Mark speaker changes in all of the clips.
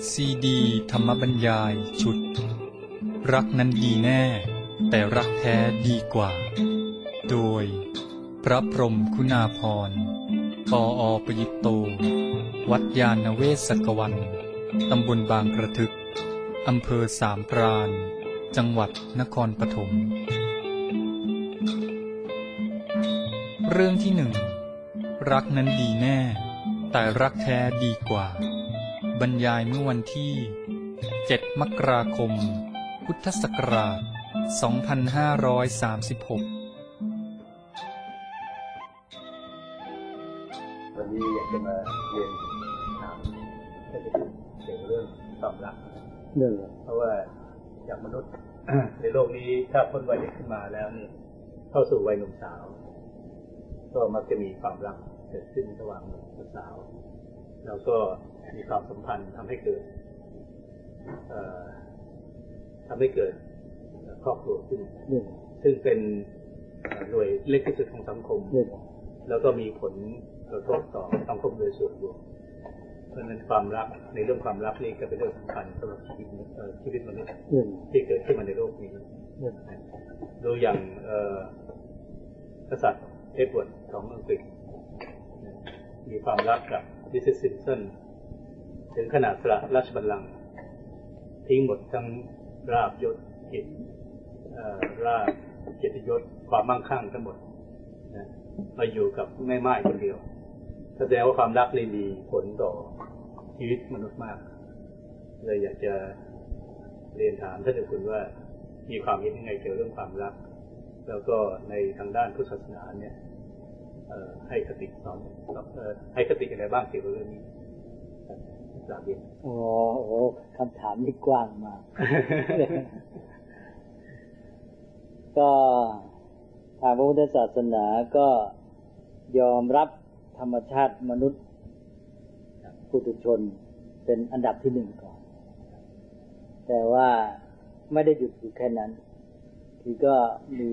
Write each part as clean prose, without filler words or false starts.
Speaker 1: ซีดีธรรมบรรยายชุดรักนั้นดีแน่แต่รักแท้ดีกว่าโดยพระพรหมคุณาภรณ์ปอ.ประยุตโตวัดยาณเวศกวันตำบลบางกระทึกอำเภอสามพรานจังหวัดนครปฐมเรื่องที่หนึ่งรักนั้นดีแน่แต่รักแท้ดีกว่าบรรยายเมื่อวันที่7 มกราคม พุทธศักราช 2536
Speaker 2: วันนี้อยากจะมาเรียนถามเกี่ยวกับเรื่องความรักเพราะว่าอย่างมนุษย์ ในโลกนี้ถ้าพ้นวัยเด็กขึ้นมาแล้วเนี่ยเข้าสู่วัยหนุ่มสาวก็มักจะมีความรักเกิดขึ้นระหว่างหนุ่มกับสาวแล้วก็มีความสัมพันธ์ทำให้เกิดครอบครัวขึ้นซึ่งเป็นหน่วยเล็กที่สุดของสังคมแล้วก็มีผลกระทบต่อสังคมโดยส่วนรวมเพราะฉะนั้นความรักในเรื่องความรักนี่ก็เป็นเรื่องสำคัญสำหรับชีวิตมนุษย์ที่เกิดขึ้นมาในโลกนี้ดูอย่างกษัตริย์เอ็ดเวิร์ดของอังกฤษมีความรักกับมิสซิสซิมสันถึงขนาดสละราชบัลลังก์ทิ้งหมดทั้งราบยศเกียรติยศความมั่งคั่งทั้งหมดมาอยู่กับแม่ไม้คนเดียวแสดงว่าความรักเลยมีผลต่อชีวิตมนุษย์มากเลยอยากจะเรียนถามท่านเจ้าคุณว่ามีความเห็นยังไงเกี่ยวกับเรื่องความรักแล้วก็ในทางด้านพุทธศาสนาเนี่ยให้คติสอนให้คติอะไรบ้างเกี่ยวกับเรื่องนี้กราบเรียน
Speaker 3: โอ้คำถามนี่กว้างมาก ก็ทางพระพุทธศาสนาก็ยอมรับธรรมชาติมนุษย์ปุถุชนเป็นอันดับที่หนึ่งก่อนแต่ว่าไม่ได้หยุดอยู่แค่นั้นคือก็มี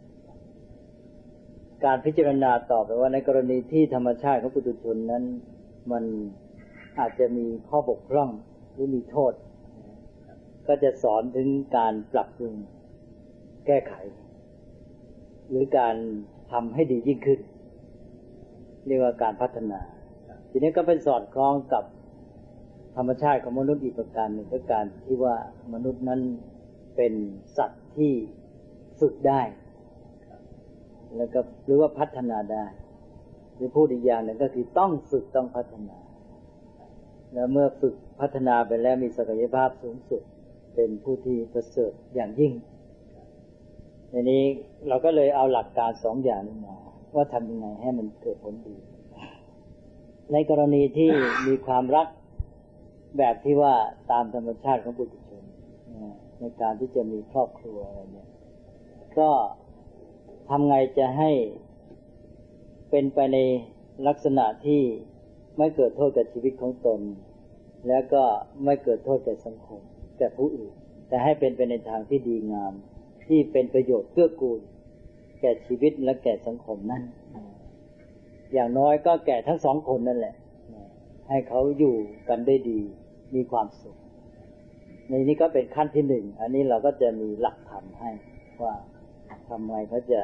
Speaker 3: การพิจารณาต่อไปว่าในกรณีที่ธรรมชาติของปุถุชนนั้นมันอาจจะมีข้อบกพร่องหรือมีโทษก็จะสอนถึงการปรับปรุงแก้ไขหรือการทำให้ดียิ่งขึ้นเรียกว่าการพัฒนาทีนี้ก็เป็นสอดคล้องกับธรรมชาติของมนุษย์อีกประการหนึ่งก็การที่ว่ามนุษย์นั้นเป็นสัตว์ที่ฝึกได้แล้วก็หรือว่าพัฒนาได้หรือพูดอีกอย่างหนึ่งก็คือต้องฝึกต้องพัฒนาแล้วเมื่อฝึกพัฒนาไปแล้วมีศักยภาพสูงสุดเป็นผู้ที่ประเสริฐอย่างยิ่งทีนี้เราก็เลยเอาหลักการสองอย่างนี้มาว่าทำยังไงให้มันเกิดผลดีในกรณีที่มีความรักแบบที่ว่าตามธรรมชาติของปุถุชนในการที่จะมีครอบครัวอะไรเนี่ยก็ทำไงจะให้เป็นไปในลักษณะที่ไม่เกิดโทษกับชีวิตของตนแล้วก็ไม่เกิดโทษแก่สังคมแก่ผู้อื่นแต่ให้เป็นไปในทางที่ดีงามที่เป็นประโยชน์เกื้อกูลแก่ชีวิตและแก่สังคมนั้นอย่างน้อยก็แก่ทั้งสองคนนั่นแหละให้เขาอยู่กันได้ดีมีความสุขในนี้ก็เป็นขั้นที่หนึ่งอันนี้เราก็จะมีหลักธรรมให้ว่าทำไมเขาจะ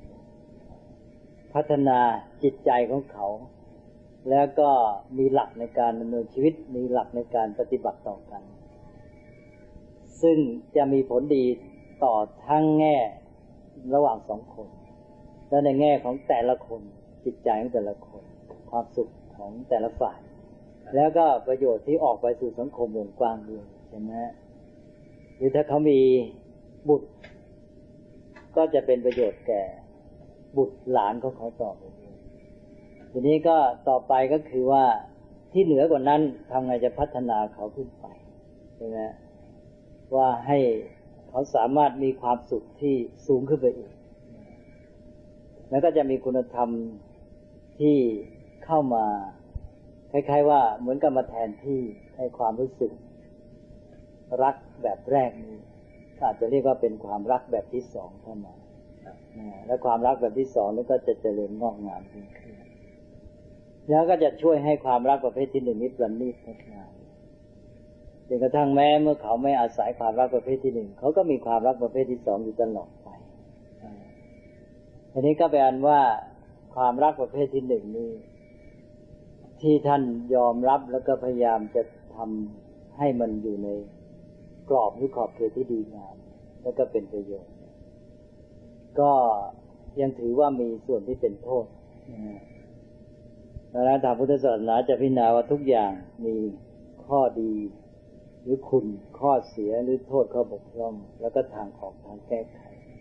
Speaker 3: พัฒนาจิตใจของเขาแล้วก็มีหลักในการดำเนินชีวิตมีหลักในการปฏิบัติต่อกันซึ่งจะมีผลดีต่อทั้งแง่ระหว่างสองคนและในแง่ของแต่ละคนจิตใจของแต่ละคนความสุขของแต่ละฝ่ายแล้วก็ประโยชน์ที่ออกไปสู่สังคมวงกว้างด้วยใช่ไหมหรือถ้าเขามีบุตรก็จะเป็นประโยชน์แก่บุตรหลานของเขาต่อไปทีนี้ก็ต่อไปก็คือว่าที่เหนือกว่านั้นทำไงจะพัฒนาเขาขึ้นไปใช่ไหมว่าให้เขาสามารถมีความสุขที่สูงขึ้นไปอีกแล้วก็จะมีคุณธรรมที่เข้ามาคล้ายๆว่าเหมือนกับมาแทนที่ให้ความรู้สึกรักแบบแรกนี้อาจจะเรียกว่าเป็นความรักแบบที่สองเข้ามาและความรักแบบที่สองนี่ก็จะเจริญงอกงามขึ้นแล้วก็จะช่วยให้ความรักประเภทที่หนึ่งนี้ประณีตงดงาม แจนกระทั่งแม้เมื่อเขาไม่อาศัยความรักประเภทที่หนึ่งเขาก็มีความรักประเภทที่สองอยู่ตลอดไปทีนี้ก็แปลว่าความรักประเภทที่หนึ่งนี้ที่ท่านยอมรับแล้วก็พยายามจะทำให้มันอยู่ในกรอบหรือขอบเขตที่ดีงามแล้วก็เป็นประโยชน์ก็ยังถือว่ามีส่วนที่เป็นโทษดังนั้นทางพุทธศาสนาจะพิจารณาว่าทุกอย่างมีข้อดีหรือคุณข้อเสียหรือโทษข้อบกพร่องแล้วก็ทางออกทางแก้ไข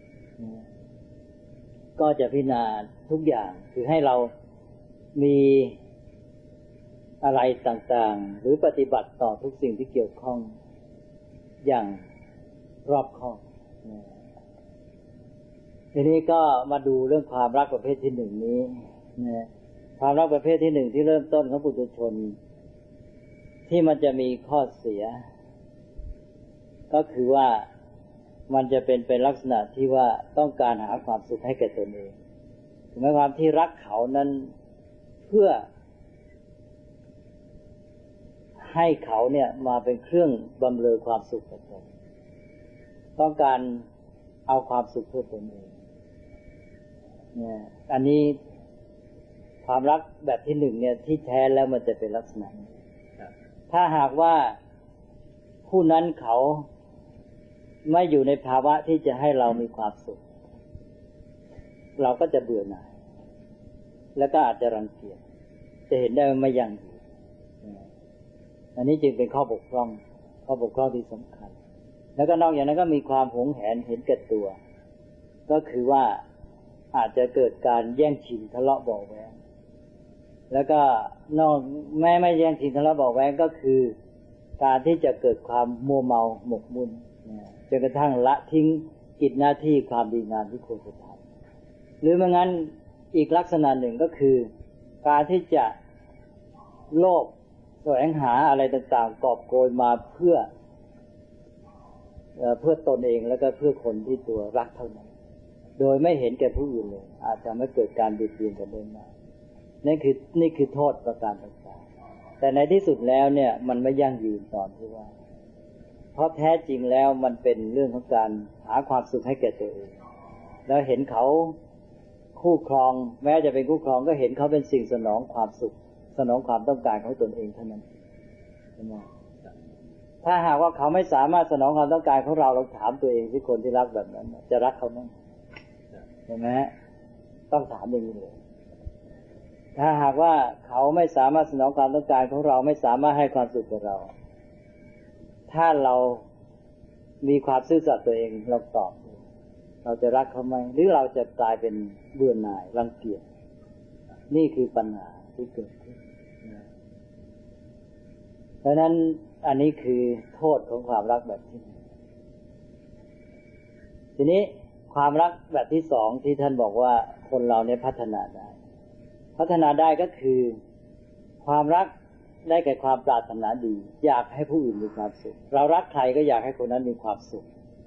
Speaker 3: ก็จะพิจารณาทุกอย่างคือให้เรามีอะไรต่างๆหรือปฏิบัติต่อทุกสิ่งที่เกี่ยวข้องอย่างรอบคอบทีนี้ก็มาดูเรื่องความรักประเภทที่หนึ่งนี้นะความรักประเภทที่หนึ่งที่เริ่มต้นของปุถุชนที่มันจะมีข้อเสียก็คือว่ามันจะเป็นลักษณะที่ว่าต้องการหาความสุขให้แก่ตนเองถึงแม้ความที่รักเขานั้นเพื่อให้เขาเนี่ยมาเป็นเครื่องบำเรอความสุขแก่ตนต้องการเอาความสุขเพื่อตนเองเนี่ยอันนี้ความรักแบบที่หนึ่งเนี่ยที่แท้แล้วมันจะเป็นลักษณะนี้ถ้าหากว่าผู้นั้นเขาไม่อยู่ในภาวะที่จะให้เรามีความสุขเราก็จะเบื่อหน่ายแล้วก็อาจจะรังเกียจจะเห็นได้ว่าไม่ยั่งยืนอันนี้จึงเป็นข้อบกพร่องที่สำคัญแล้วก็นอกจากนั้นก็มีความหวงแหนเห็นแก่ตัวก็คือว่าอาจจะเกิดการแย่งชิงทะเลาะเบาะแว้งแล้วก็นอกแม้ไม่แย่งชิงทะเลาะเบาะแว้งก็คือการที่จะเกิดความมัวเมาหมกมุ่นจนกระทั่งละทิ้งกิจหน้าที่ความดีงามที่ควรจะทำหรือไม่งั้นอีกลักษณะหนึ่งก็คือการที่จะโลภแสวงหาอะไรต่างๆกอบโกยมาเพื่อตนเองแล้วก็เพื่อคนที่ตัวรักเท่านั้นโดยไม่เห็นแก่ผู้อื่นเลยอาจจะไม่เกิดการเบียดเบียนกันได้มากนี่คือโทษประการต่างๆแต่ในที่สุดแล้วเนี่ยมันไม่ยั่งยืนตอนที่ว่าเพราะแท้จริงแล้วมันเป็นเรื่องของการหาความสุขให้แก่ตัวเองแล้วเห็นเขาคู่ครองแม้จะเป็นคู่ครองก็เห็นเขาเป็นสิ่งสนองความสุขสนองความต้องการของตนเองเท่านั้นใช่ไหมถ้าหากว่าเขาไม่สามารถสนองความต้องการของเราถามตัวเองที่คนที่รักแบบนั้นจะรักเขาไหมใช่ไหมต้องถามอย่างนี้เลยถ้าหากว่าเขาไม่สามารถสนองความต้องการของเราไม่สามารถให้ความสุขกับเราถ้าเรามีความซื่อสัตย์ตัวเองเราตอบเราจะรักเขาไหมหรือเราจะกลายเป็นเบื่อหน่ายรังเกียจนี่คือปัญหาที่เกิดขึ้นเพราะนั้นอันนี้คือโทษของความรักแบบที่ทีนี้ความรักแบบที่สองที่ท่านบอกว่าคนเราเนี่ยพัฒนาได้ก็คือความรักได้แก่ความปรารถนาดีอยากให้ผู้อื่นมีความสุขเรารักใครก็อยากให้คนนั้นมีความสุข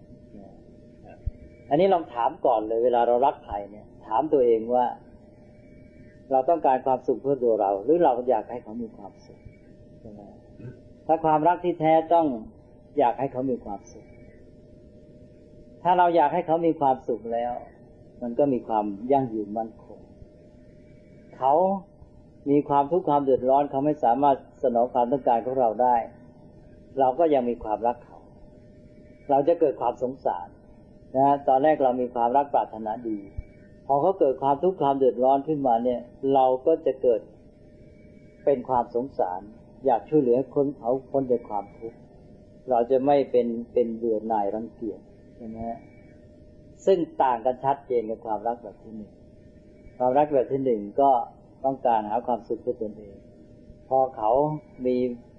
Speaker 3: อันนี้ลองถามก่อนเลยเวลาเรารักใครเนี่ยถามตัวเองว่าเราต้องการความสุขเพื่อตัวเราหรือเราอยากให้เขามีความสุขใช่ไหมถ้าความรักที่แท้ต้องอยากให้เขามีความสุขถ้าเราอยากให้เขามีความสุขแล้วมันก็มีความยั่งยืนมั่นคงเขามีความทุกข์ความเดือดร้อนเขาไม่สามารถสนองความต้องการของเราได้เราก็ยังมีความรักเขาเราจะเกิดความสงสารนะตอนแรกเรามีความรักปรารถนาดีพอเขาเกิดความทุกข์ความเดือดร้อนขึ้นมาเนี่ยเราก็จะเกิดเป็นความสงสารอยากช่วยเหลือคนเขาพ้นจากความทุกข์เราจะไม่เป็นเบื่อหน่ายรังเกียจใช่ไหมฮะซึ่งต่างกันชัดเจนกับความรักแบบที่หนึ่งความรักแบบที่หนึ่งก็ต้องการหาความสุขเพื่อตนเองพอเขามี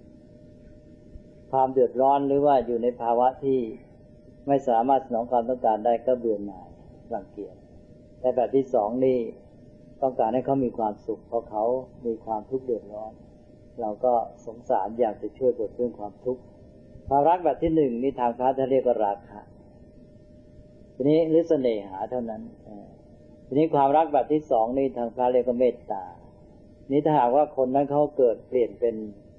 Speaker 3: ความเดือดร้อนหรือว่าอยู่ในภาวะที่ไม่สามารถสนองความต้องการได้ก็เบื่อหน่ายรังเกียจแต่แบบที่สองนี่ต้องการให้เขามีความสุขเพราะเขามีความทุกข์เดือดร้อนเราก็สงสารอยากจะช่วยบรรเทาความทุกข์ความรักแบบที่หนึ่งนี่ทางพระท่านเรียกว่าราคะทีนี้หรือเสน่หาเท่านั้นทีนี้ความรักแบบที่สองนี่ทางพระเรียกว่าเมตตานี่ถ้าหากว่าคนนั้นเขาเกิดเปลี่ยนเป็น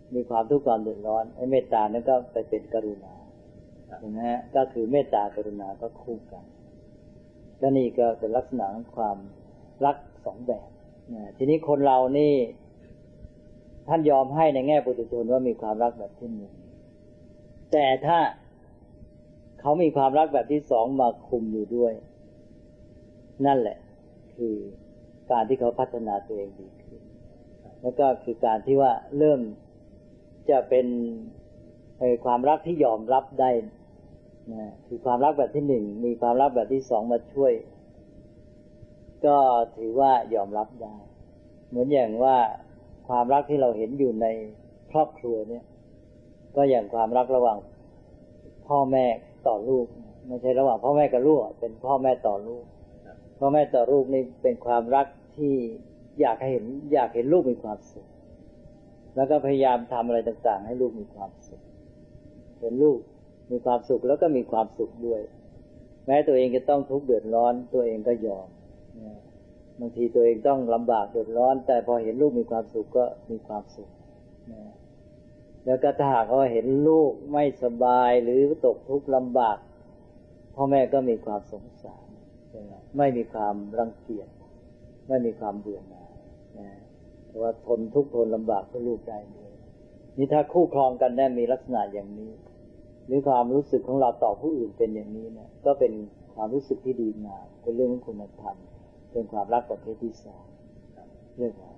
Speaker 3: มีความทุกข์ความเดือดร้อนไอ้เมตตานั้นก็ไปเป็นกรุณาเห็นไหมฮะก็คือเมตตากรุณาก็คู่กันก็นี่ก็เป็นลักษณะของความรักสองแบบทีนี้คนเรานี่ท่านยอมให้ในแง่ปุถุชนว่ามีความรักแบบที่หนึ่งแต่ถ้าเขามีความรักแบบที่สองมาคุมอยู่ด้วยนั่นแหละคือการที่เขาพัฒนาตัวเองดีขึ้นแล้วก็คือการที่ว่าเริ่มจะเป็นความรักที่ยอมรับได้นะคือความรักแบบที่หนึ่งมีความรักแบบที่สองมาช่วยก็ถือว่ายอมรับได้เหมือนอย่างว่าความรักที่เราเห็นอยู่ในครอบครัวเนี่ยก็อย่างความรักระหว่างพ่อแม่ต่อลูกไม่ใช่ระหว่างพ่อแม่กับลูกเป็นพ่อแม่ต่อลูกพ่อแม่ต่อลูกนี่เป็นความรักที่อยากเห็นลูกมีความสุขแล้วก็พยายามทำอะไรต่างๆให้ลูกมีความสุขเห็นลูกมีความสุขแล้วก็มีความสุขด้วยแม้ตัวเองจะต้องทุกข์เดือดร้อนตัวเองก็ยอมบางทีตัวเองต้องลำบากเดือดร้อนแต่พอเห็นลูกมีความสุขก็มีความสุขแล้วก็ถ้าหากว่าเห็นลูกไม่สบายหรือตกทุกข์ลำบากพ่อแม่ก็มีความสงสารไม่มีความรังเกียจไม่มีความเบื่อหน่ายเพราะว่าทนทุกข์ทนลำบากเพื่อลูกได้ด้วยนี่ถ้าคู่ครองกันได้มีลักษณะอย่างนี้หรือความรู้สึกของเราต่อผู้อื่นเป็นอย่างนี้เนี่ยก็เป็นความรู้สึกที่ดีงามเป็นเรื่องของคุณธรรมเป็นความรักประเภทที่สองเรื่องอะไร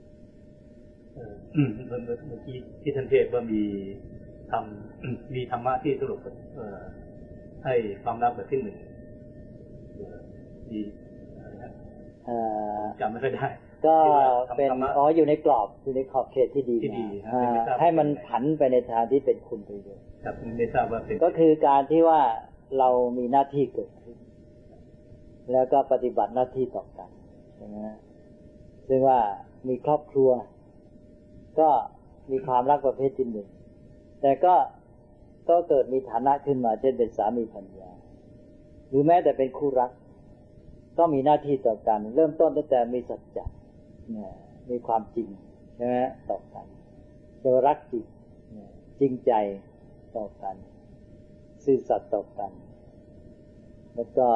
Speaker 2: เมื่อกี้ที่ท่านเทศว่ามีธรรมะที่สรุปให้ความรักแบบที่หนึ่งมีจำไม่ค่อยได้
Speaker 3: ก็เป็นอยู่ในกรอบอยู่ในขอบเขตที่ดีให้มันผันไปในทางที่เป็นคุณประโยชน์
Speaker 2: ครับไม่ทราบว่าเป็น
Speaker 3: ก็คือการที่ว่าเรามีหน้าที่เกิดขึ้นแล้วก็ปฏิบัติหน้าที่ต่อกันใช่ไหมซึ่งว่ามีครอบครัวก็มีความรักประเภทที่หนึ่งแต่ก็เกิดมีฐานะขึ้นมาเช่นเป็นสามีภรรยาหรือแม้แต่เป็นคู่รักก็มีหน้าที่ต่อกันเริ่มต้นตั้งแต่มีสัจจะมีความจริงใช่ไหมต่อกันจะรักจริงใจต่อกันซื่อสัตย์ต่อกันแล้วก็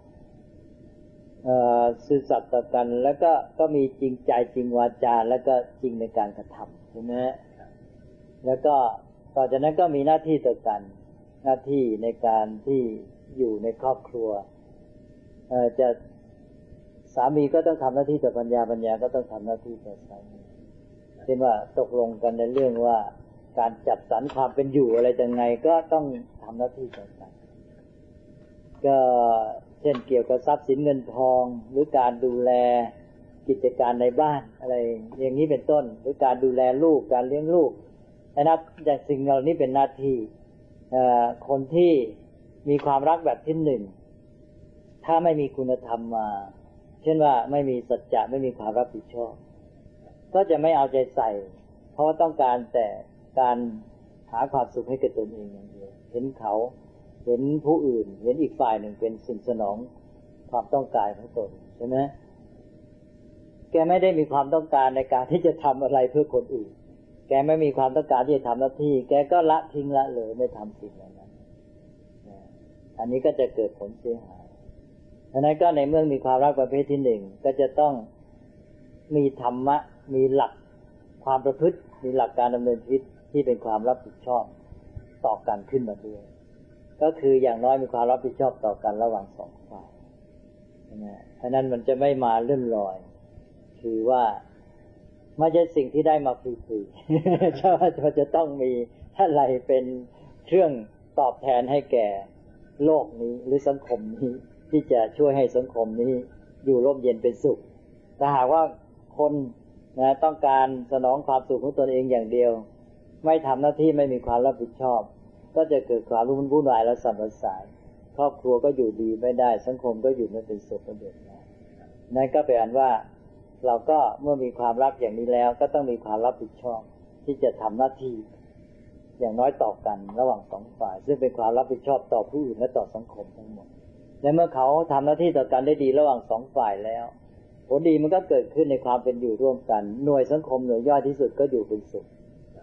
Speaker 3: ซื่อสัตย์ต่อกันแล้วก็มีจริงใจจริงวาจาแล้วก็จริงในการกระทำใช่ไหมแล้วก็ต่อจากนั้นก็มีหน้าที่ต่อกันหน้าที่ในการที่อยู่ในครอบครัวจะสามีก็ต้องทำหน้าที่ต่อภรรยาก็ต้องทำหน้าที่ต่อสามีเช่นว่าตกลงกันในเรื่องว่าการจัดสรรความเป็นอยู่อะไรยังไงก็ต้องทำหน้าที่ต่อกันก็เช่นเกี่ยวกับทรัพย์สินเงินทองหรือการดูแลกิจการในบ้านอะไรอย่างนี้เป็นต้นหรือการดูแลลูกการเลี้ยงลูกอย่างสิ่งเหล่านี้เป็นหน้าที่คนที่มีความรักแบบที่หนึ่งถ้าไม่มีคุณธรรมมาเช่นว่าไม่มีสัจจะไม่มีความรับผิดชอบก็จะไม่เอาใจใส่เพราะต้องการแต่การหาความสุขให้กับตนเองอย่างเดียวเห็นเขาเห็นผู้อื่นเห็นอีกฝ่ายหนึ่งเป็นสิ่งสนองความต้องการของตนใช่ไหมแกไม่ได้มีความต้องการในการที่จะทำอะไรเพื่อคนอื่นแกไม่มีความต้องการที่จะทำหน้าที่แกก็ละทิ้งละเลยไม่ทำสิ่งนั้นอันนี้ก็จะเกิดผลเสียหายฉะนั้นก็ในเมื่อมีความรักประเภทที่หนึ่งก็จะต้องมีธรรมะมีหลักความประพฤติมีหลักการดำเนินชีวิตที่เป็นความรับผิดชอบต่อกันขึ้นมาด้วยก็คืออย่างน้อยมีความรับผิดชอบต่อกันระหว่างสองฝ่ายฉะนั้นมันจะไม่มาเลื่อนลอยคือว่าไม่ใช่สิ่งที่ได้มาฟรีๆใช่ว่าจะต้องมีอะไรเป็นเครื่องตอบแทนให้แก่โลกนี้หรือสังคมนี้ที่จะช่วยให้สังคมนี้อยู่ร่มเย็นเป็นสุขแต่หากว่าคนต้องการสนองความสุขของตนเองอย่างเดียวไม่ทำหน้าที่ไม่มีความรับผิดชอบก็จะเกิดความวุ่นวายและสับสนครอบครัวก็อยู่ดีไม่ได้สังคมก็อยู่ไม่เป็นสุขเดือดร้อนนั่นก็แปลว่าเราก็เมื่อมีความรักอย่างนี้แล้วก็ต้องมีความรับผิดชอบที่จะทำหน้าที่อย่างน้อยต่อกันระหว่างสองฝ่ายซึ่งเป็นความรับผิดชอบต่อผู้อื่นและต่อสังคมทั้งหมดและเมื่อเขาทำหน้าที่ต่อกันได้ดีระหว่างสองฝ่ายแล้วผลดีมันก็เกิดขึ้นในความเป็นอยู่ร่วมกันหน่วยสังคมหน่วยย่อยที่สุดก็อยู่เป็นสุข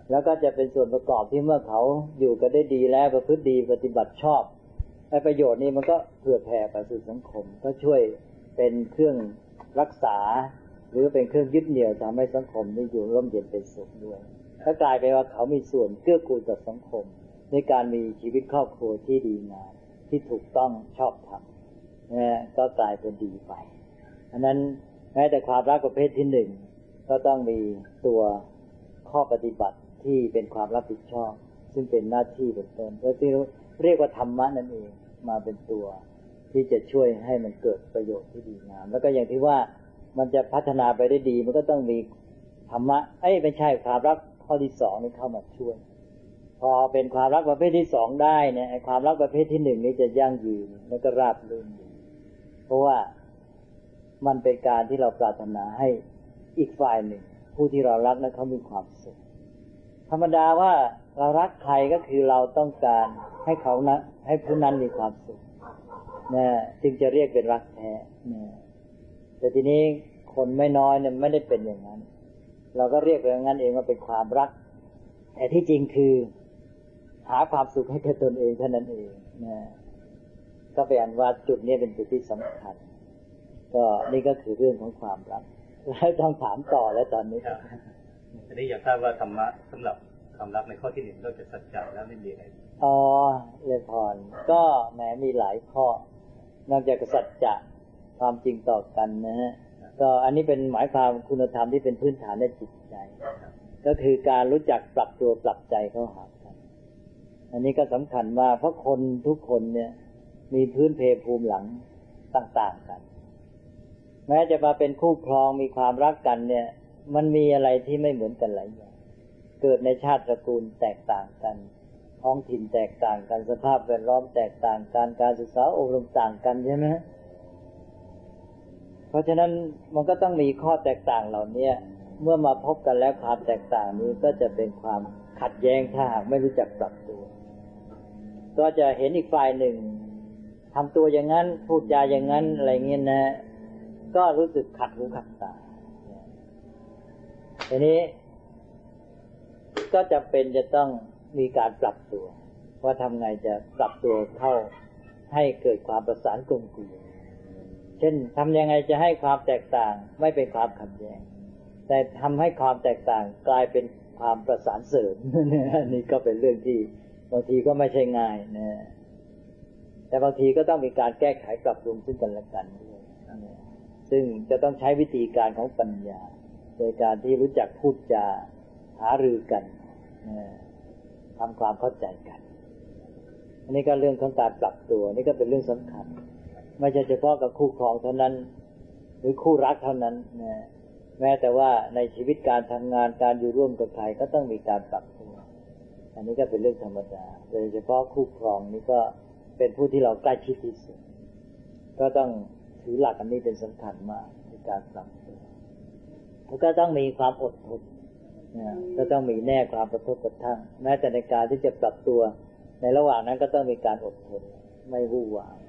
Speaker 3: แล้วก็จะเป็นส่วนประกอบที่เมื่อเขาอยู่กันได้ดีแล้วประพฤติดีปฏิบัติชอบประโยชน์นี้มันก็เผื่อแผ่ไปสู่สังคมก็ช่วยเป็นเครื่องรักษาหรือเป็นเครื่องยึดเหนี่ยวทำให้สังคมนี้อยู่ร่มเย็นเป็นสุขด้วยก็กลายเป็นว่าเขามีส่วนเกื้อกูลต่อสังคมในการมีชีวิตครอบครัวที่ดีงามที่ถูกต้องชอบธรรมก็กลายเป็นดีไปอันนั้นแม้แต่ความรักประเภทที่หนึ่งก็ต้องมีตัวข้อปฏิบัติที่เป็นความรับผิดชอบซึ่งเป็นหน้าที่เป็นต้นก็ที่เรียกว่าธรรมะนั่นเองมาเป็นตัวที่จะช่วยให้มันเกิดประโยชน์ที่ดีงามแล้วก็อย่างที่ว่ามันจะพัฒนาไปได้ดีมันก็ต้องมีธรรมะไม่ใช่ความรักข้อที่สองนี่เข้ามาช่วยพอเป็นความรักประเภทที่สองได้เนี่ยความรักประเภทที่หนึ่งนี่จะยั่งยืนแล้วก็ราบรื่นเพราะว่ามันเป็นการที่เราปรารถนาให้อีกฝ่ายหนึ่งผู้ที่เรารักนั้นเขามีความสุขธรรมดาว่าเรารักใครก็คือเราต้องการให้เขานะให้ผู้นั้นมีความสุขนะจึงจะเรียกเป็นรักแท้นะแต่ทีนี้คนไม่น้อยเนี่ยไม่ได้เป็นอย่างนั้นเราก็เรียกไปอย่างนั้นเองว่าเป็นความรักแต่ที่จริงคือหาความสุขให้แก่ตนเองเท่านั้นเองนะก็เป็นอันว่าจุดนี้เป็นจุดที่สำคัญก็นี่ก็คือเรื่องของความรักแล้วต้องถามต่อแล้วตอนนี้
Speaker 2: อันนี้อยากทราบว่าธรรมะสำหรับความรักในข้อที่หนึ่งนอกจากสัจจะแล้วไม่มีอะไร
Speaker 3: เลยพรก็แหมมีหลายข้อนอกจากสัจจะความจริงต่อกันนะฮะก็อันนี้เป็นหมายความคุณธรรมที่เป็นพื้นฐานในจิตใจก็คือการรู้จักปรับตัวปรับใจเข้าหากันอันนี้ก็สำคัญมากเพราะคนทุกคนเนี่ยมีพื้นเพภูมิหลังต่างๆกันแม้จะมาเป็นคู่ครองมีความรักกันเนี่ยมันมีอะไรที่ไม่เหมือนกันหลายอย่างเกิดในชาติตระกูลแตกต่างกันท้องถิ่นแตกต่างกันสภาพแวดล้อมแตกต่างกันการศึกษาอบรมต่างกันใช่ไหมเพราะฉะนั้นมันก็ต้องมีข้อแตกต่างเหล่านี้เมื่อมาพบกันแล้วความแตกต่างนี้ก็จะเป็นความขัดแย้งถ้าหากไม่รู้จักปรับตัวก็จะเห็นอีกฝ่ายหนึ่งทำตัวอย่างนั้นพูดจาอย่างนั้นอะไรเงี้ยนะก็รู้สึกขัดหูขัดตาทีนี้ก็จะเป็นจะต้องมีการปรับตัวว่าทำไงจะปรับตัวเข้าให้เกิดความประสานกลมกลืนเช่นทำยังไงจะให้ความแตกต่างไม่เป็นความขัดแย้งแต่ทำให้ความแตกต่างกลายเป็นความประสานเสริมนี่ก็เป็นเรื่องที่บางทีก็ไม่ใช่ง่ายนะแต่บางทีก็ต้องมีการแก้ไขปรับปรุงซึ่งกันและกันด้วยซึ่งจะต้องใช้วิธีการของปัญญาโดยการที่รู้จักพูดจาหารือกันทำความเข้าใจกันอันนี้ก็เรื่องของการปรับตัวนี่ก็เป็นเรื่องสำคัญไม่ใช่เฉพาะกับคู่ครองเท่านั้นหรือคู่รักเท่านั้นนะแม้แต่ว่าในชีวิตการทำงานการอยู่ร่วมกับใครก็ต้องมีการปรับตัวอันนี้ก็เป็นเรื่องธรรมดาโดยเฉพาะคู่ครองนี่ก็เป็นผู้ที่เราใกล้ชิดที่สุดก็ต้องถือหลักอันนี้เป็นสำคัญมากในการปรับตัวแล้วก็ต้องมีความอดทนก็ต้องมีแน่ความประทบกระทั่งแม้แต่ในการที่จะปรับตัวในระหว่างนั้นก็ต้องมีการอดทนไม่วู่วาม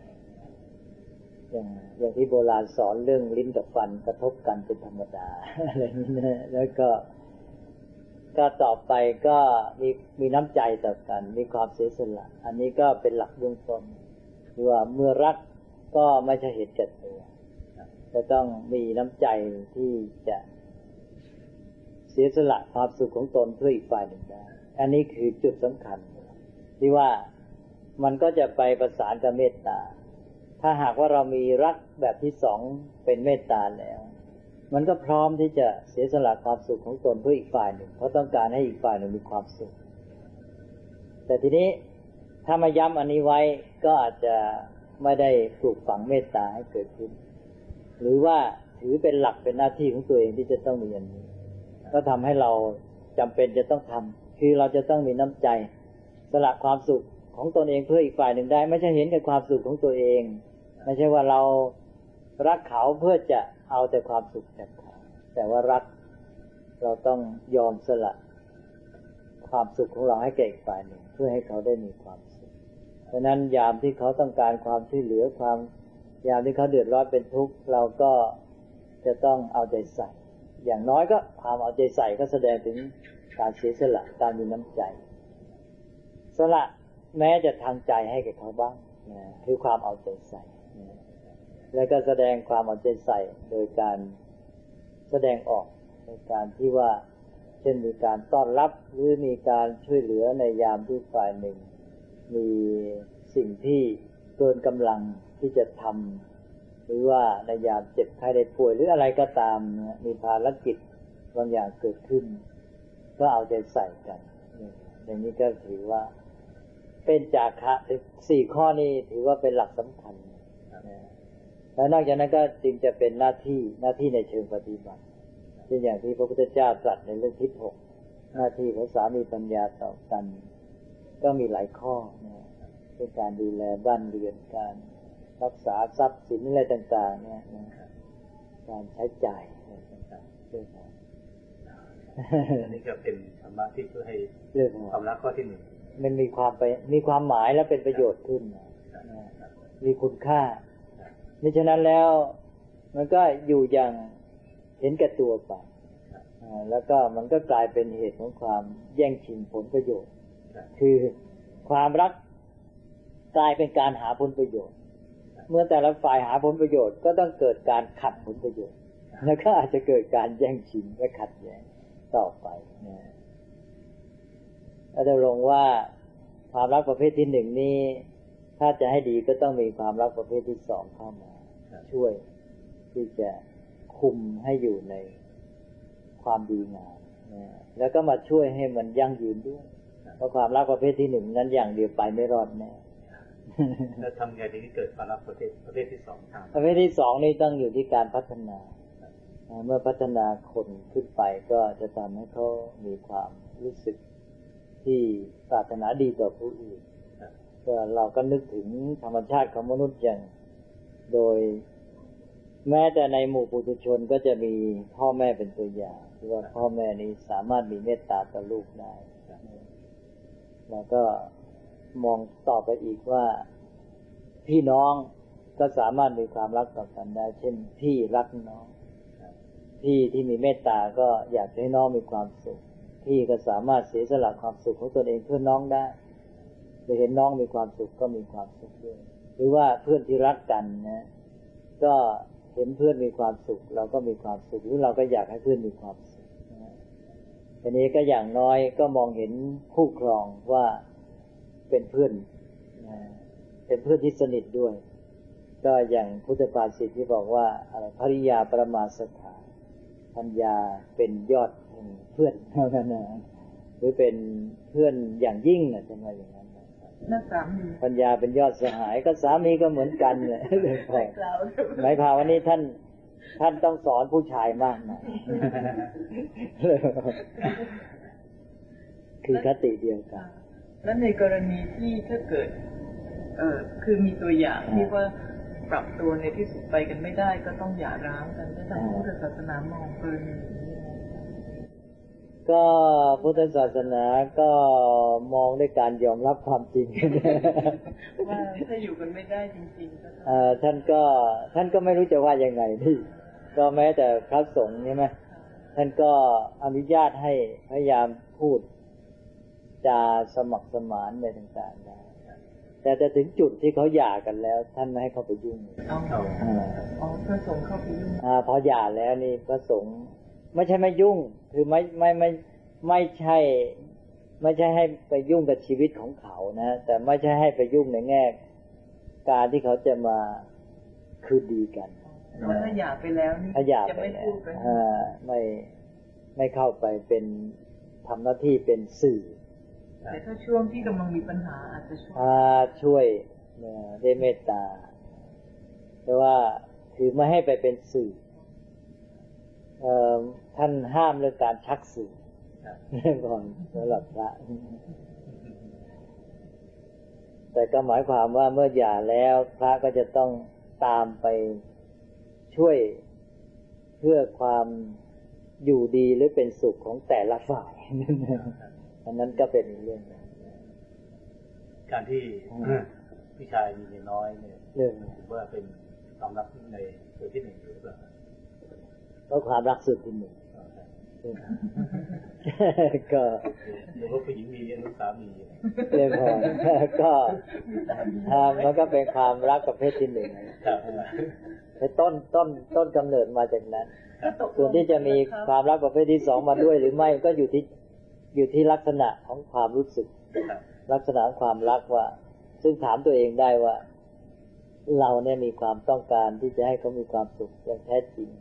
Speaker 3: อย่างที่โบราณสอนเรื่องลิ้นกับฟันกระทบกันเป็นธรรมดาอะไรนี้นะแล้วก็ต่อไปก็มีน้ำใจต่อกันมีความเสียสละอันนี้ก็เป็นหลักเบื้องต้นคือว่าเมื่อรักก็ไม่ใช่เหตุแก่ตัวจะต้องมีน้ำใจที่จะเสียสละความสุขของตนเพื่ออีกฝ่ายหนึ่งได้อันนี้คือจุดสำคัญที่ว่ามันก็จะไปประสานกับเมตตาถ้าหากว่าเรามีรักแบบที่สองเป็นเมตตาแล้วมันก็พร้อมที่จะเสียสละความสุขของตนเพื่ออีกฝ่ายหนึ่งเพราะต้องการให้อีกฝ่ายหนึ่งมีความสุขแต่ทีนี้ถ้ามาย้ำอันนี้ไว้ก็อาจจะไม่ได้ปลูกฝังเมตตาให้เกิดขึ้นหรือว่าถือเป็นหลักเป็นหน้าที่ของตัวเองที่จะต้องมีอันนี้ก็ทำให้เราจำเป็นจะต้องทำคือเราจะต้องมีน้ำใจสละความสุขของตนเองเพื่ออีกฝ่ายหนึ่งได้ไม่ใช่เห็นแต่ความสุขของตัวเองไม่ใช่ว่าเรารักเขาเพื่อจะเอาแต่ความสุขจากเขาแต่ว่ารักเราต้องยอมสละความสุขของเราให้แก่อีกฝ่ายหนึ่งเพื่อให้เขาได้มีความสุขเพราะนั้นยามที่เขาต้องการความช่วยเหลือยามที่เขาเดือดร้อนเป็นทุกข์เราก็จะต้องเอาใจใส่อย่างน้อยก็ความเอาใจใส่ก็แสดงถึงการเสียสละการมีน้ำใจสละแม้จะทางใจให้แก่เขาบ้างนะคือความเอาใจใส่นะแล้วก็แสดงความเอาใจใส่โดยการแสดงออกในการที่ว่าเช่นมีการต้อนรับหรือมีการช่วยเหลือในยามที่ฝ่ายหนึ่งมีสิ่งที่เกินกำลังที่จะทำหรือว่าในยามเจ็บไข้ได้ป่วยหรืออะไรก็ตามมีภารกิจบางอย่างเกิดขึ้นก็เอาใจใส่กันอย่างนี้ก็ถือว่าเป็นจาคะ4ข้อนี้ถือว่าเป็นหลักสำคัญแล้วนอกจากนั้นก็จึงจะเป็นหน้าที่ในเชิงปฏิบัติเช่นอย่างที่พระพุทธเจ้าตรัสในเรื่องทิศ 6หน้าที่ของสามีปัญญาต่อกันก็มีหลายข้อเป็นการดูแลบ้านเรือนการรักษาทรัพย์สินอะไรต่างๆเนี่ยการใช้จ่ายอะไรต่างๆด้วยกัน
Speaker 2: อันนี้ก็เป็นธรรมะที่ช่วยให้ความรักข้อที่หนึ่ง
Speaker 3: มันมีความหมายและเป็นประโยชน์ขึ้นมีคุณค่ามิฉะนั้นแล้วมันก็อยู่อย่างเห็นแก่ตัวไปแล้วก็มันก็กลายเป็นเหตุของความแย่งชิงผลประโยชน์คือความรักกลายเป็นการหาผลประโยชน์เมื่อแต่ละฝ่ายหาผลประโยชน์ก็ต้องเกิดการขัดผลประโยชน์แล้วก็อาจจะเกิดการแย่งชิงและขัดแย้งต่อไปแล้วจะลงว่าความรักประเภทที่หนึ่งนี้ถ้าจะให้ดีก็ต้องมีความรักประเภทที่สองเข้ามาช่วยที่จะคุมให้อยู่ในความดีงามแล้วก็มาช่วยให้มันยั่งยืนด้วยเพราะความรักประเภทที่หนึ่งนั้นอย่างเดียวไปไม่รอดแน่
Speaker 2: แล้วทำไงถึงจะเกิดความรักประเภทที่สอง
Speaker 3: ประเภทที่สองนี่ต้องอยู่ที่การพัฒนาเมื่อพัฒนาคนขึ้นไปก็จะทำให้เขามีความรู้สึกที่ปรารถนาดีต่อผู้อื่นก็เราก็นึกถึงธรรมชาติของมนุษย์อย่างโดยแม้แต่ในหมู่ปุถุชนก็จะมีพ่อแม่เป็นตัวอย่างที่ว่าพ่อแม่นี้สามารถมีเมตตาต่อลูกได้แล้วก็มองต่อไปอีกว่าพี่น้องก็สามารถมีความรักต่อกันได้เช่นพี่รักน้องพี่ที่มีเมตตาก็อยากให้น้องมีความสุขพี่ก็สามารถเสียสละความสุขของตนเองเพื่อน้องได้ไปเห็นน้องมีความสุขก็มีความสุขด้วยหรือว่าเพื่อนที่รักกันนะก็เห็นเพื่อนมีความสุขเราก็มีความสุขหรือเราก็อยากให้เพื่อนมีความสุขทีนี้ก็อย่างน้อยก็มองเห็นคู่ครองว่าเป็นเพื่อนที่สนิทด้วยก็อย่างพุทธภาษิตที่บอกว่าภริยาประมาสถาปัญญาเป็นยอดเพื่อนเท่านั้นนะหรือเป็นเพื่อนอย่างยิ่งนะจะมาอย่างนั้นปัญญาเป็นยอดสหายก็สามีก็เหมือนกันเลยหมายความว่านี่ท่านต้องสอนผู้ชายมากนะคือคติเดียวกัน
Speaker 4: แล้วในกรณีที่ถ้าเกิดคือมีตัวอย่างที่ว่าปรับตัวในที่สุดไปกันไม่ได้ก็ต้องหย่าร้างกันแต่พุทธศาสนามองกรณีนี้
Speaker 3: ก็พุทธศาสนาก็มองด้วยการยอมรับความจริง
Speaker 4: ว่าถ้าอยู่กันไม่ได้จริงๆก็
Speaker 3: ท่านก็ไม่รู้จะว่ายังไงนี่ก็แม้แต่พระสงฆ์ใช่ไหมท่านก็อนุญาตให้พยายามพูดจาสมัครสมานในต่างๆได้แต่ถึงจุดที่เขาหย่ากันแล้วท่านไม่ให้เขาไปยุ่ง
Speaker 4: พระสงฆ์เข้าไปยุ่ง
Speaker 3: พอหย่าแล้วนี่พระสงฆ์ไม่ใช่ไม่ยุ่งคือไม่ใช่ให้ไปยุ่งกับชีวิตของเขานะแต่ไม่ใช่ให้ไปยุ่งในแง่การที่เขาจะมาคืนดีกัน
Speaker 4: ถ้าหย่าไปแล้วนี่จะไม่พูดกัน
Speaker 3: ไม่เข้าไปเป็นทำหน้าที่เป็นสื่อ
Speaker 4: แต่ถ้าช่วงที่กำลังมีปัญหาอาจจะ
Speaker 3: ช่วยได้เมตตาเพราะว่าคือไม่ให้ไปเป็นสื่อท่านห้ามเรื่องการชักสื่อก่อนสำหรับพระแต่ก็หมายความว่าเมื่อหย่าแล้วพระก็จะต้องตามไปช่วยเพื่อความอยู่ดีหรือเป็นสุขของแต่ละฝ่ายอันนั้นก็เป็นเรื่อง
Speaker 2: การที่พี่ชายมีเมียน้อยเนี่ยถือว่าเป็นความรักในส่วนที่หนึ่งหรือเปล่า
Speaker 3: ก็ความรักส่วนที่หนึ่งก็
Speaker 2: หรือว่าผู้หญิงมีอนุสามี
Speaker 3: เรียกพอก็มันก็เป็นความรักประเภทที่หนึ่ง
Speaker 2: ครับ
Speaker 3: ต้นกำเนิดมาจากนั้นส่วนที่จะมีความรักประเภทที่สองมาด้วยหรือไม่ก็อยู่ที่ลักษณะของความรู้สึกลักษณะของความรักว่าซึ่งถามตัวเองได้ว่าเราเนี่ยมีความต้องการที่จะให้เขามีความสุขอย่างแท้จริง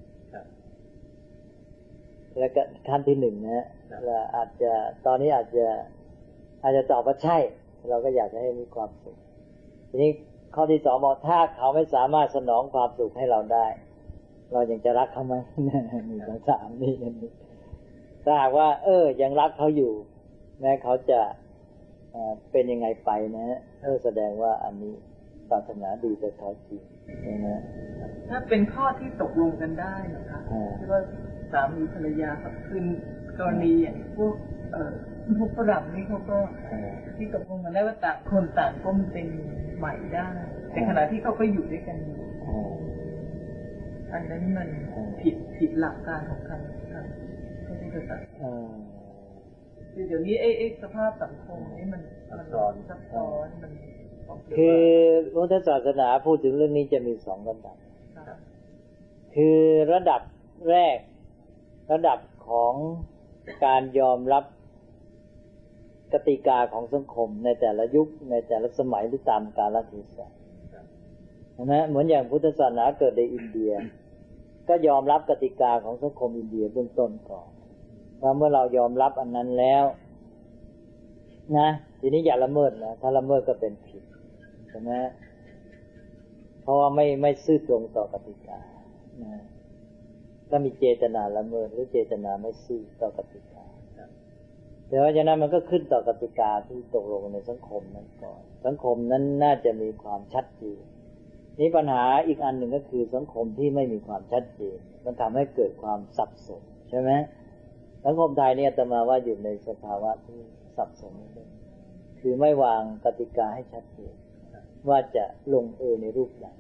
Speaker 3: แล้วก็ขั้นที่หนึ่งนะฮะเราอาจจะตอนนี้อาจจะตอบว่าใช่เราก็อยากจะให้มีความสุขทีนี้ข้อที่สองบอกถ้าเขาไม่สามารถสนองความสุขให้เราได้เรายังจะรักเขาไหมมีคำถามนี่ถ้าหากว่ายังรักเขาอยู่แม้เขาจะเป็นยังไงไปนะแสดงว่าอันนี้ปรารถนาดีแต่เขาจริงนะ
Speaker 4: ถ้าเป็นข้อที่ตกลงกันได้นะคะที่ว่าสามีภรรยาครับคือกรณีอย่างพวกฝรั่งนี่เขาก็ที่ตกลงกันได้ว่าต่างคนต่างก็เป็นใหม่ได้แต่ขณะที่เขาก็อยู่ด้วยกันอยู่อันนั้นมันผิดหลักการของทางพระพุทธศาสนาคือเดี๋ยวนี้ไอ้สภาพสังคมนี่มันซับซ้อนมัน
Speaker 3: คือพุทธศาสนาพูดถึงเรื่องนี้จะมีสองระดับคือระดับแรกระดับของการยอมรับกติกาของสังคมในแต่ละยุคในแต่ละสมัยหรือตามกาลเทศะนะเหมือนอย่างพุทธศาสนาเกิดในอินเดียก็ยอมรับกติกาของสังคมอินเดียเบื้องต้นก่อนว่าเมื่อเรายอมรับอันนั้นแล้วนะทีนี้อย่าละเมิดนะถ้าละเมิดก็เป็นผิดใช่ไหมเพราะว่าไม่ซื่อตรงต่อกติกานะถ้ามีเจตนาละเมิดหรือเจตนาไม่ซื่อต่อกติกาเดี๋ยวฉะนั้นมันก็ขึ้นต่อกติกาที่ตกลงในสังคมนั้นก่อนสังคมนั้นน่าจะมีความชัดเจนนี่ปัญหาอีกอันหนึ่งก็คือสังคมที่ไม่มีความชัดเจนมันทำให้เกิดความสับสนใช่ไหมสังคมไทยเนี่ยอาตมาว่าอยู่ในสภาวะที่สับสนคือไม่วางกติกาให้ชัดเจนว่าจะลงในรูปไหน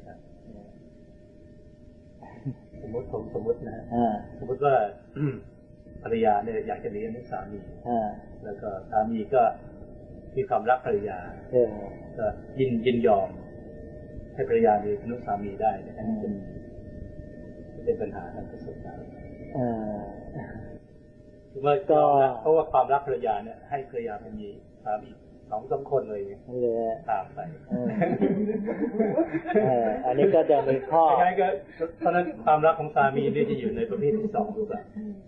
Speaker 2: สมมตินะสมมติว่าภรรยาเนี่ยอยากจะมีอนุสามีแล้วก็สามีก็มีความรักภรรยาก็ยินยอมให้ภรรยามีอนุสามีได้อันนี้เป็นปัญหาทางศาสนาคือว่าก็เพราะว่าความรักภรรยาเนี่ยให้ภรรยาเป็นมีสามี2-3 คนเลยตามไป
Speaker 3: อันนี้ก็จะมีข้อ
Speaker 2: ใช่ก็เพราะนั้นความรักของสามีเนี่ยจะอยู่ในประเภทที่2หรือเปล่า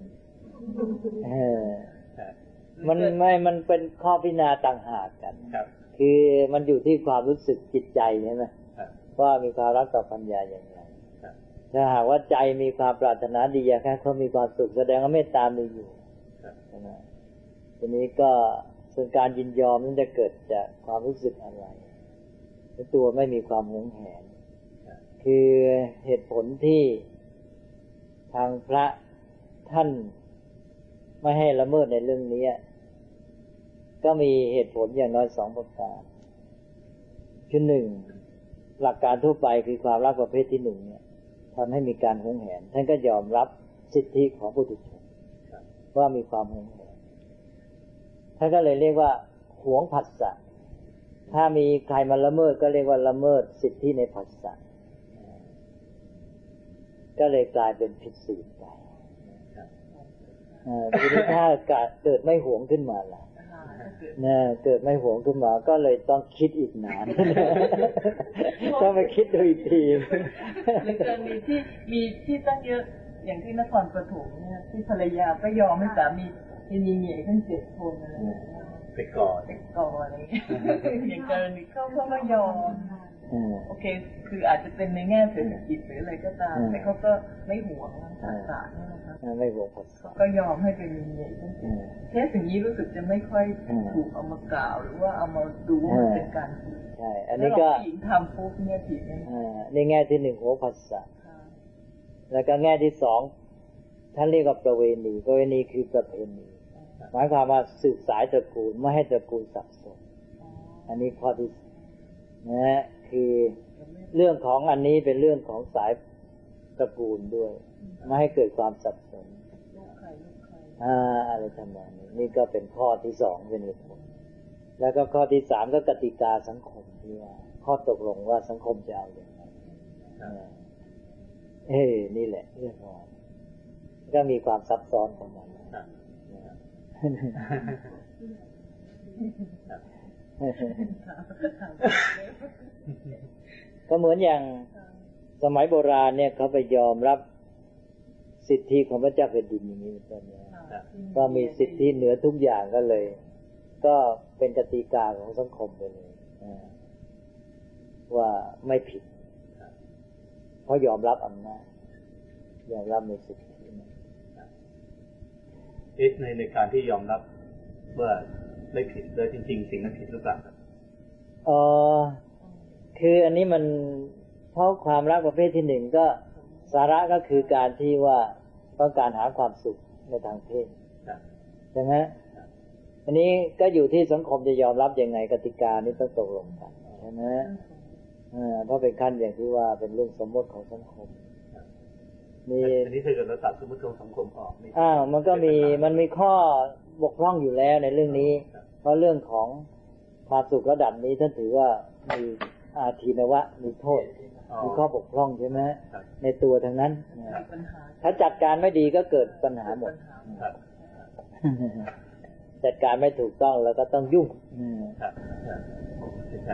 Speaker 3: มันเป็นข้อพิจารณาต่างหากกันคือมันอยู่ที่ความรู้สึกจิตใจใช่ไหมว่ามีความรักต่อภรรยาอย่างไรถ้าหากว่าใจมีความปรารถนาดีอยากให้เขามีความสุขแสดงว่าเมตตามีอยู่ทีนี้ก็ส่วนการยินยอมนั้นจะเกิดจากความรู้สึกอะไรตัวไม่มีความหวงแหนคือเหตุผลที่ทางพระท่านไม่ให้ละเมิดในเรื่องนี้ก็มีเหตุผลอย่างน้อย2 ประการคือ1หลักการทั่วไปคือความรักประเภทที่1เนี่ยทำให้มีการหวงแหนท่านก็ยอมรับสิทธิของปุถุชนว่ามีความหวงแหนท่านก็เลยเรียกว่าหวงผัสสะถ้ามีใครมาละเมิดก็เรียกว่าละเมิดสิทธิในผัสสะก็เลยกลายเป็นผิดศีลไปทีนี้ถ้าเกิดไม่หวงขึ้นมาล่ะเกิดไม่หวงขึ้นมาก็เลยต้องคิดอีกนานต้องไปคิดดูอีกที
Speaker 4: ในกรณีที่มีที่ตั้งเยอะอย่างที่นครปฐมเนี่ยที่ภรรยาก็ยอมให้สามีมีเมียขึ้น7 คนอะไร
Speaker 2: ไปก่อน
Speaker 4: อะไรอย่างกรณีเขาไม่ยอมโอเคคืออาจจะเป็นในแง่เศรษฐกิจหรืออะไรก็ตามแต่เขาก็ไม่หวงภาษาเนี่ยนะคะ
Speaker 3: ไม่หวงภาษา
Speaker 4: ก็ยอมให้เป็นเมียขึ้นแค่สิ่งนี้รู้สึกจะไม่ค่อยถูกเอามากล่าวหรือว่าเอามาดูว่ามันเป็นการผิด
Speaker 3: ใช่อันนี้ก็
Speaker 4: หญิงทำปุ๊บเนี่ยผิดนะ
Speaker 3: ในแง่ที่1หัวภาษาแล้วก็แง่ที่2ท่านเรียกว่าประเวณีคือประเพณีหมายความว่าสืบสายตระกูลไม่ให้ตระกูลสับสนอันนี้ข้อที่นะคือเรื่องของอันนี้เป็นเรื่องของสายตระกูลด้วยไม่ให้เกิดความสับสน
Speaker 4: ลูกใคร
Speaker 3: อะไรทำนองนี้นี่ก็เป็นข้อที่สองเป็นเหตุผลแล้วก็ข้อที่สามก็กติกาสังคมที่ว่าข้อตกลงว่าสังคมจะเอาอย่างไรนี่แหละเรื่องของก็มีความซับซ้อนของมันก็เหมือนอย่างสมัยโบราณเนี่ยเขาไปยอมรับสิทธิของพระเจ้าแผ่นดินอย่างนี้เป็นต้นก็มีสิทธิเหนือทุกอย่างก็เลยก็เป็นกติกาของสังคมไปเลยว่าไม่ผิดเพราะยอมรับอำนาจยอมรับในสิทธิ
Speaker 2: ในการที่ยอมรับว่าไม่ผิดเลยจริงๆสิ่งนั้นผิดหรือเปล่าครับ
Speaker 3: คืออันนี้มันเพราะความรักประเภทที่หนึ่งก็สาระก็คือการที่ว่าต้องการหาความสุขในทางเพศใช่ไหมอันนี้ก็อยู่ที่สังคมจะยอมรับยังไงกติกานี้ต้องตกลงกันใช่ไหมเพราะเป็นขั้นอย่างที่ว่าเป็นเรื่องสมมติของสังคม
Speaker 2: นี่อันนี้ถ้าเกิดเราตัดสมมติของสังคมออก
Speaker 3: มันก็มันมีข้อบกพร่องอยู่แล้วในเรื่องนี้เพราะเรื่องของความสุขระดับนี้ท่านถือว่ามีอาทินวะมีโทษมีข้อบกพร่องใช่ไหมในตัวทั้งนั้นถ้าจัดการไม่ดีก็เกิดปัญหาหมดจัดการไม่ถูกต้องแล้วก็ต้องยุ่ง
Speaker 2: ใช่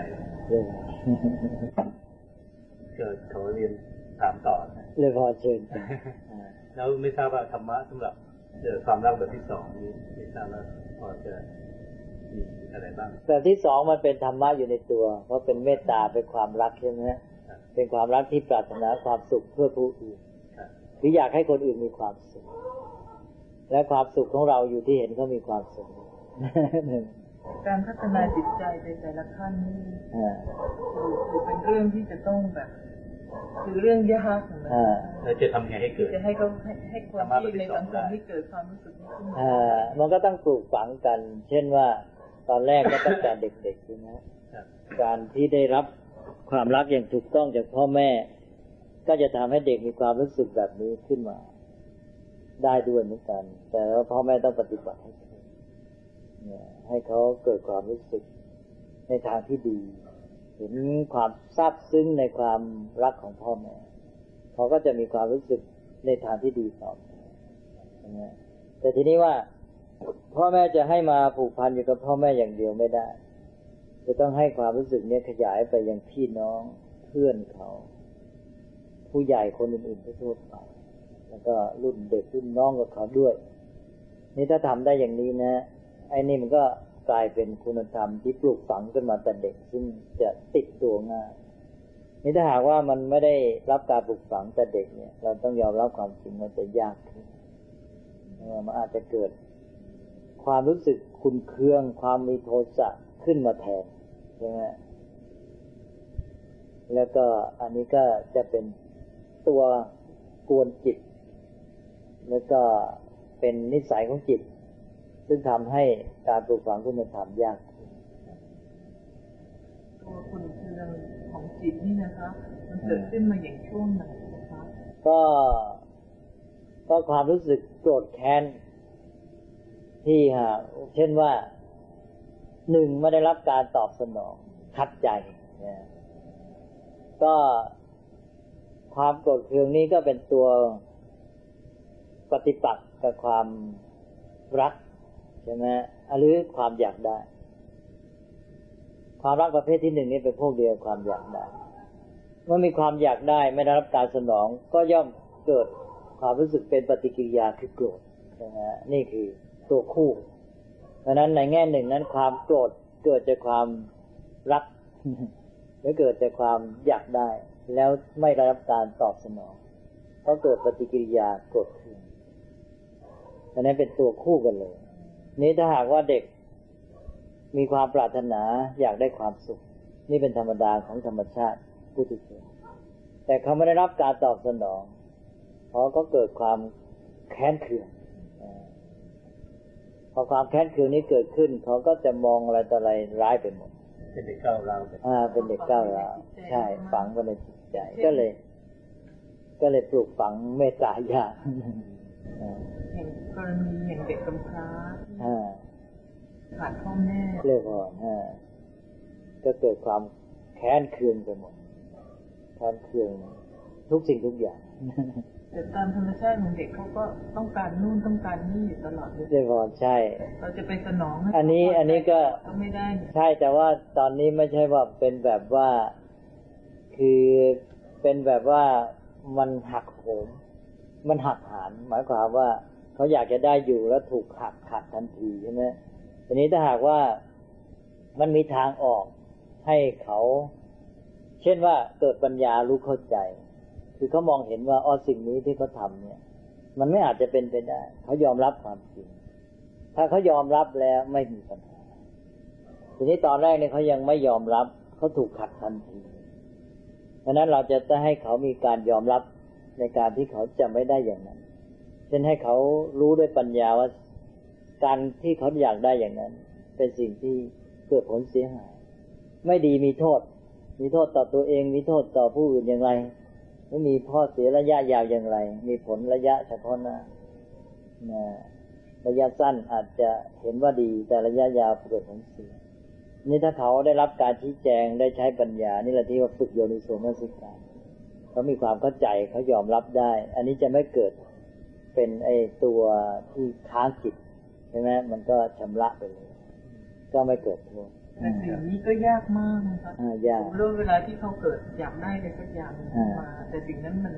Speaker 2: เกิดขอเรียนถามต่อ
Speaker 3: เลยพอเชิญ
Speaker 2: แล้วไม่ทราบว่าธรรมะสำหรับความรักแบบที่สองนี้ไม่ทราบว่าพอจะมีอะไรบ้าง
Speaker 3: แบบที่สองมันเป็นธรรมะอยู่ในตัวเพราะเป็นเมตตาเป็นความรักใช่ไหมเป็นความรักที่ปรารถนาความสุขเพื่อผู้อื่นหรืออยากให้คนอื่นมีความสุขและความสุขของเราอยู่ที่เห็นเขามีความสุข
Speaker 4: การพัฒนาจิตใจในแต่ละขั้นนี่คือเป็นเรื่องที่จะต้องแบบคือเรื่องยากนะ
Speaker 2: แล้วจะทำไงให้เกิด
Speaker 4: จะให้เขาให้ความที่ในสังคมที่เกิดความรู้สึกนี้ขึ้น
Speaker 3: มันก็ต้องปลูกฝังกันเช่นว่าตอนแรกก็ตั้งแต่เด็กๆใช่ไหมการที่ได้รับความรักอย่างถูกต้องจากพ่อแม่ก็จะทำให้เด็กมีความรู้สึกแบบนี้ขึ้นมาได้ด้วยเหมือนกันแต่ว่าพ่อแม่ต้องปฏิบัติให้เขาเกิดความรู้สึกในทางที่ดีเห็นความซาบซึ้งในความรักของพ่อแม่เขาก็จะมีความรู้สึกในทางที่ดีต่อแต่ทีนี้ว่าพ่อแม่จะให้มาผูกพันอยู่กับพ่อแม่อย่างเดียวไม่ได้จะต้องให้ความรู้สึกนี้ขยายไปยังพี่น้องเพื่อนเขาผู้ใหญ่คนอื่นๆทั่วไปแล้วก็รุ่นเด็กรุ่นน้องกับเขาด้วยนี่ถ้าทำได้อย่างนี้นะไอ้นี่มันก็กลายเป็นคุณธรรมที่ปลูกฝังขึ้นมาแต่เด็กซึ่งจะติดตัวง่ายนี่ถ้าหากว่ามันไม่ได้รับการปลูกฝังแต่เด็กเนี่ยเราต้องยอมรับความจริงมันจะยากขึ้นมันอาจจะเกิดความรู้สึกขุ่นเคืองความมีโทสะขึ้นมาแทนใช่ไหมแล้วก็อันนี้ก็จะเป็นตัวกวนจิตแล้วก็เป็นนิสัยของจิตซึ่งทำให้การปลูกฝังคุณธรรมยาก
Speaker 4: ตัวขุ่นเคืองของจิตนี่นะคะมันเกิดขึ้นมาอย่างช่วงไหนนะคะ
Speaker 3: ก็ความรู้สึกโกรธแค้นที่เช่นว่าหนึ่งไม่ได้รับการตอบสนองขัดใจก็ความโกรธเคืองนี้ก็เป็นตัวปฏิปักษ์กับความรักใช่ไหมหรือความอยากได้ความรักประเภทที่หนึ่งนี้เป็นพวกเดียวความอยากได้เมื่อมีความอยากได้ไม่ได้รับการสนองก็ย่อมเกิดความรู้สึกเป็นปฏิกิริยาคือโกรธนะนี่คือตัวคู่เพราะนั้นในแง่หนึ่งนั้นความโกรธเกิดจากความรักหรือเกิดจากความอยากได้แล้วไม่ได้รับการตอบสนองก็เกิดปฏิกิริยาโกรธเคืองอันนั้นเป็นตัวคู่กันเลยนี้ถ้าหากว่าเด็กมีความปรารถนาอยากได้ความสุขนี่เป็นธรรมดาของธรรมชาติปุถุชนแต่เขาไม่ได้รับการตอบสนองเขาก็เกิดความแค้นเคืองพอความแค้นเคืองนี้เกิดขึ้นเขาก็จะมองอะไรต่ออะไรร้ายไปหมด
Speaker 2: เป็นเด็กก้าวร้าว
Speaker 3: เป็นเด็กก้าวร้าวใช่ฝังไว้ในจิตใจก็เลยปลูกฝังเมตตายาก
Speaker 4: อย่างกรณีอย่างเด็กกำพร้าขาดพ่อแม่
Speaker 3: เรียกว่าก็เกิดความแค้นเคืองไปหมดแค้นเคืองทุกสิ่งทุกอย่าง
Speaker 4: แต่ตามธรรมชาติของเด็กเขาก็ต้องการนู่นต้องการนี่อยู่ตลอดเลย
Speaker 3: เรียกว่าใช่
Speaker 4: เราจะไปสนอง
Speaker 3: อันนี้ก็
Speaker 4: ไม่ได้
Speaker 3: ใช่แต่ว่าตอนนี้ไม่ใช่ว่าเป็นแบบว่าคือเป็นแบบว่ามันหักโหมมันหักหานหมายความว่าเขาอยากจะได้อยู่แล้วถูกหักขัดทันทีใช่ไหมทีนี้ถ้าหากว่ามันมีทางออกให้เขาเช่นว่าเกิดปัญญารู้เข้าใจคือเขามองเห็นว่าสิ่งนี้ที่เขาทำเนี่ยมันไม่อาจจะเป็นไปได้เขายอมรับความจริงถ้าเขายอมรับแล้วไม่มีปัญหาทีนี้ตอนแรกเนี่ยเขายังไม่ยอมรับเขาถูกขัดทันทีเพราะนั้นเราจะให้เขามีการยอมรับในการที่เขาจะไม่ได้อย่างนั้นเช่นให้เขารู้ด้วยปัญญาว่าการที่เขาอยากได้อย่างนั้นเป็นสิ่งที่เกิดผลเสียหายไม่ดีมีโทษต่อตัวเองมีโทษต่อผู้อื่นอย่างไรไม่มีข้อเสียระยะยาวอย่างไรมีผลระยะเฉพาะหน้าระยะสั้นอาจจะเห็นว่าดีแต่ระยะยาวเกิดผลเสียนี่ถ้าเขาได้รับการชี้แจงได้ใช้ปัญญานี่แหละที่ว่าฝึกโยนิโสมนสิการเขามีความเข้าใจเขายอมรับได้อันนี้จะไม่เกิดเป็นตัวที่ค้างจิตใช่ไหมมันก็ชำระไปเลยก็ไม่เกิดโทษ
Speaker 4: แต่สิ่งนี้ก็ยากมากนะครับ
Speaker 3: ยาก
Speaker 4: เรื่องเวลาที่เขาเกิดอยากได้อะไรสักอย่างมาแต่สิ่งนั้นมัน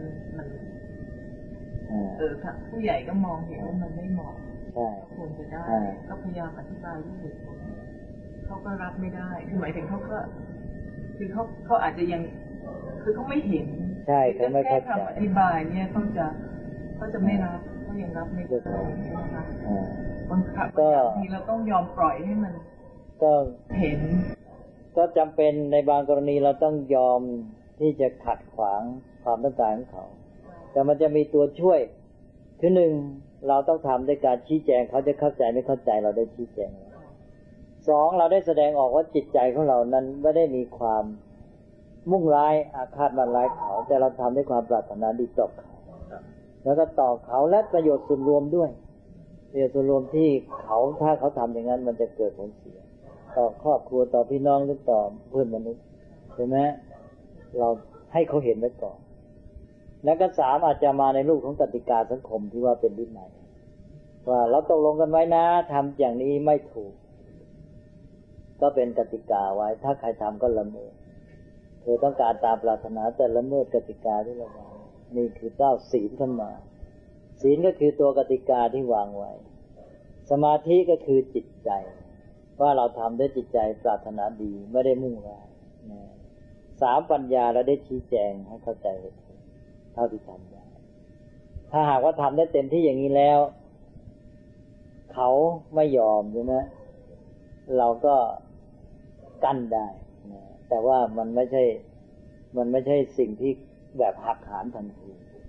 Speaker 4: ผู้ใหญ่ก็มองเห็นว่ามันไม่เหมาะควรจะได้ก็พยายามอธิบายด้วยเหตุผลเขาก็รับไม่ได้คือหมายถึงเขาก็คือเขาอาจจะยังคือเขาไม่เห็น
Speaker 3: ใช่เขาไม่เข้าใจ
Speaker 4: อธิบายเนี่ยเขาจะไม่รับเขายังรับไม่ได้นะคะบางทีเราต้องยอมปล่อยให้มัน
Speaker 3: ก็
Speaker 4: เห็น
Speaker 3: ก็จำเป็นในบางกรณีเราต้องยอมที่จะขัดขวางความต้องการของเขาแต่มันจะมีตัวช่วยคือหนึ่งเราต้องทำด้วยการชี้แจงเขาจะเข้าใจไม่เข้าใจเราได้ชี้แจงสองเราได้แสดงออกว่าจิตใจของเรานั้นไม่ได้มีความมุ่งร้ายอาฆาตมาร้ายเขาแต่เราทำด้วยความปรารถนาดีต่อเขาแล้วก็ต่อเขาและประโยชน์ส่วนรวมด้วยประโยชน์ส่วนรวมที่เขาถ้าเขาทำอย่างนั้นมันจะเกิดผลเสียต่อครอบครัวต่อพี่น้องหรือต่อเพื่อนมนุษย์ใช่ไหมเราให้เขาเห็นไว้ก่อนแล้วก็สามอาจจะมาในรูปของกติกาสังคมที่ว่าเป็นวินัยว่าเราตกลงกันไว้นะทำอย่างนี้ไม่ถูกก็เป็นกติกาไว้ถ้าใครทำก็ละเมิดเธอต้องการตามปรารถนาแต่ละเมิดกติกาที่เราวางนี่คือเจ้าศีลขึ้นมาศีลก็คือตัวกติกาที่วางไว้สมาธิก็คือจิตใจว่าเราทำด้วยจิตใจปรารถนาดีไม่ได้มุ่งร้ายสามปัญญาเราได้ชี้แจงให้เข้าใจเท่าที่ทำได้ถ้าหากว่าทำได้เต็มที่อย่างนี้แล้วเขาไม่ยอมใช่ไหมเราก็กั้นได้แต่ว่ามันไม่ใช่สิ่งที่แบบหักหานทันที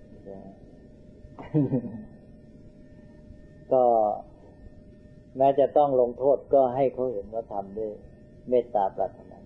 Speaker 3: ก็แม้จะต้องลงโทษก็ให้เขาเห็นว่าทำด้วยเมตตาปรารถนา